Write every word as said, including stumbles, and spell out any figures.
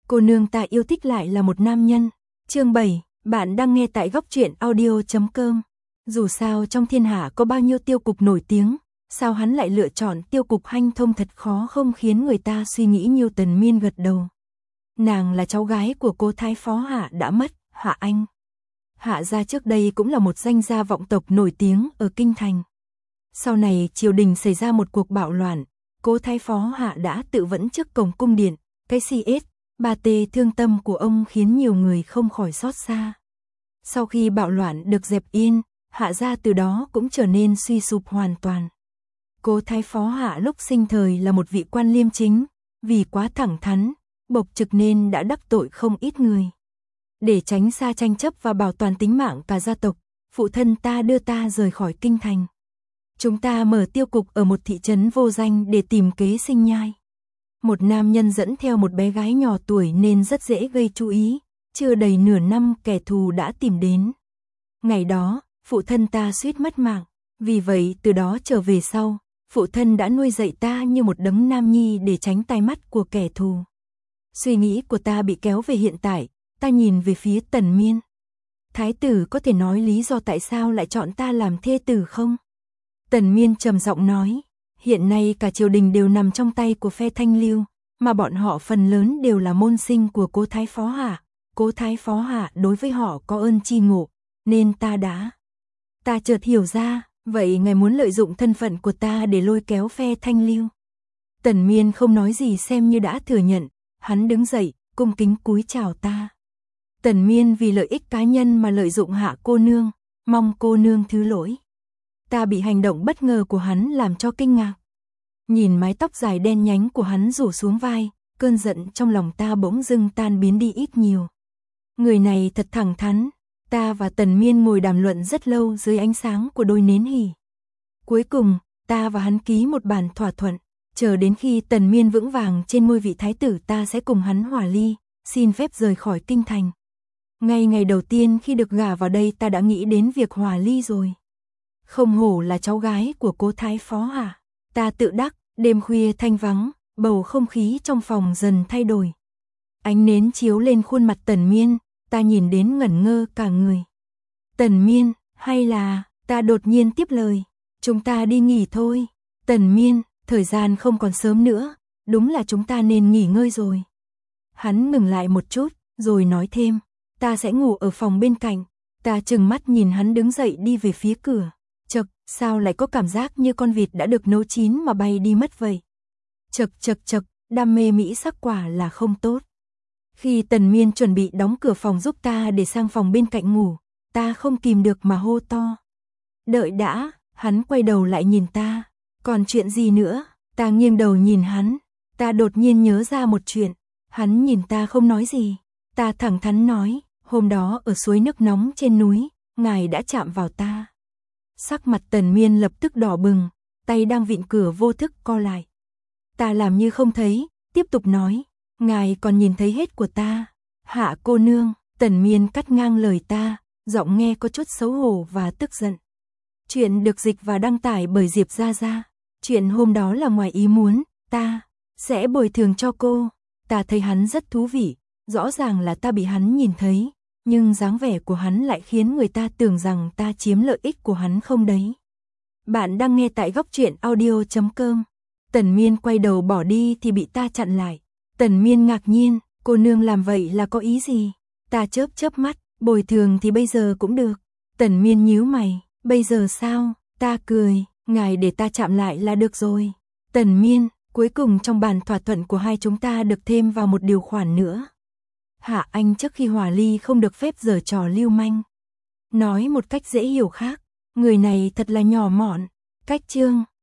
cô nương ta yêu thích lại là một nam nhân. Chương bảy, bạn đang nghe tại góc truyện audio chấm com. Dù sao trong thiên hạ có bao nhiêu tiêu cục nổi tiếng, sao hắn lại lựa chọn tiêu cục hanh thông thật khó không khiến người ta suy nghĩ. Nhiều Tần Miên gật đầu. Nàng là cháu gái của cố thái phó Hạ đã mất, Hạ Anh. Hạ gia trước đây cũng là một danh gia vọng tộc nổi tiếng ở kinh thành. Sau này triều đình xảy ra một cuộc bạo loạn, cố thái phó Hạ đã tự vẫn trước cổng cung điện. Cái xê ét, ba tê thương tâm của ông khiến nhiều người không khỏi xót xa. Sau khi bạo loạn được dẹp yên, Hạ gia từ đó cũng trở nên suy sụp hoàn toàn. Cố thái phó Hạ lúc sinh thời là một vị quan liêm chính, vì quá thẳng thắn, bộc trực nên đã đắc tội không ít người. Để tránh xa tranh chấp và bảo toàn tính mạng cả gia tộc, phụ thân ta đưa ta rời khỏi kinh thành. Chúng ta mở tiêu cục ở một thị trấn vô danh để tìm kế sinh nhai. Một nam nhân dẫn theo một bé gái nhỏ tuổi nên rất dễ gây chú ý, chưa đầy nửa năm kẻ thù đã tìm đến. Ngày đó, phụ thân ta suýt mất mạng, vì vậy từ đó trở về sau, phụ thân đã nuôi dạy ta như một đấng nam nhi để tránh tai mắt của kẻ thù. Suy nghĩ của ta bị kéo về hiện tại, ta nhìn về phía Tần Miên. Thái tử có thể nói lý do tại sao lại chọn ta làm thê tử không? Tần Miên trầm giọng nói, hiện nay cả triều đình đều nằm trong tay của phe Thanh Lưu, mà bọn họ phần lớn đều là môn sinh của cố thái phó Hạ. Cố thái phó Hạ đối với họ có ơn chi ngộ, nên ta đã. Ta chợt hiểu ra, vậy ngài muốn lợi dụng thân phận của ta để lôi kéo phe Thanh Lưu. Tần Miên không nói gì xem như đã thừa nhận, hắn đứng dậy, cung kính cúi chào ta. Tần Miên vì lợi ích cá nhân mà lợi dụng Hạ cô nương, mong cô nương thứ lỗi. Ta bị hành động bất ngờ của hắn làm cho kinh ngạc. Nhìn mái tóc dài đen nhánh của hắn rủ xuống vai, cơn giận trong lòng ta bỗng dưng tan biến đi ít nhiều. Người này thật thẳng thắn. Ta và Tần Miên ngồi đàm luận rất lâu dưới ánh sáng của đôi nến hỉ. Cuối cùng, ta và hắn ký một bản thỏa thuận, chờ đến khi Tần Miên vững vàng trên ngôi vị thái tử ta sẽ cùng hắn hòa ly, xin phép rời khỏi kinh thành. Ngay ngày đầu tiên khi được gả vào đây ta đã nghĩ đến việc hòa ly rồi. Không hổ là cháu gái của cố thái phó Hạ. Ta tự đắc, đêm khuya thanh vắng, bầu không khí trong phòng dần thay đổi. Ánh nến chiếu lên khuôn mặt Tần Miên, ta nhìn đến ngẩn ngơ cả người. Tần Miên, hay là, ta đột nhiên tiếp lời, chúng ta đi nghỉ thôi. Tần Miên, thời gian không còn sớm nữa, đúng là chúng ta nên nghỉ ngơi rồi. Hắn ngừng lại một chút, rồi nói thêm, ta sẽ ngủ ở phòng bên cạnh. Ta trừng mắt nhìn hắn đứng dậy đi về phía cửa. Chậc, sao lại có cảm giác như con vịt đã được nấu chín mà bay đi mất vậy? Chậc chậc chậc, đam mê mỹ sắc quả là không tốt. Khi Tần Miên chuẩn bị đóng cửa phòng giúp ta để sang phòng bên cạnh ngủ, ta không kìm được mà hô to. Đợi đã, hắn quay đầu lại nhìn ta. Còn chuyện gì nữa? Ta nghiêng đầu nhìn hắn. Ta đột nhiên nhớ ra một chuyện. Hắn nhìn ta không nói gì. Ta thẳng thắn nói, hôm đó ở suối nước nóng trên núi, ngài đã chạm vào ta. Sắc mặt Tần Miên lập tức đỏ bừng, tay đang vịn cửa vô thức co lại. Ta làm như không thấy, tiếp tục nói, ngài còn nhìn thấy hết của ta. Hạ cô nương, Tần Miên cắt ngang lời ta, giọng nghe có chút xấu hổ và tức giận. Chuyện được dịch và đăng tải bởi Diệp Gia Gia. Chuyện hôm đó là ngoài ý muốn, ta sẽ bồi thường cho cô. Ta thấy hắn rất thú vị, rõ ràng là ta bị hắn nhìn thấy, nhưng dáng vẻ của hắn lại khiến người ta tưởng rằng ta chiếm lợi ích của hắn không đấy. Bạn đang nghe tại góc truyện audio chấm com. Tần Miên quay đầu bỏ đi thì bị ta chặn lại. Tần Miên ngạc nhiên, cô nương làm vậy là có ý gì? Ta chớp chớp mắt, bồi thường thì bây giờ cũng được. Tần Miên nhíu mày, bây giờ sao? Ta cười, ngài để ta chạm lại là được rồi. Tần Miên, cuối cùng trong bản thỏa thuận của hai chúng ta được thêm vào một điều khoản nữa. Hạ Anh trước khi hòa ly không được phép giở trò lưu manh. Nói một cách dễ hiểu khác, người này thật là nhỏ mọn. Cách chương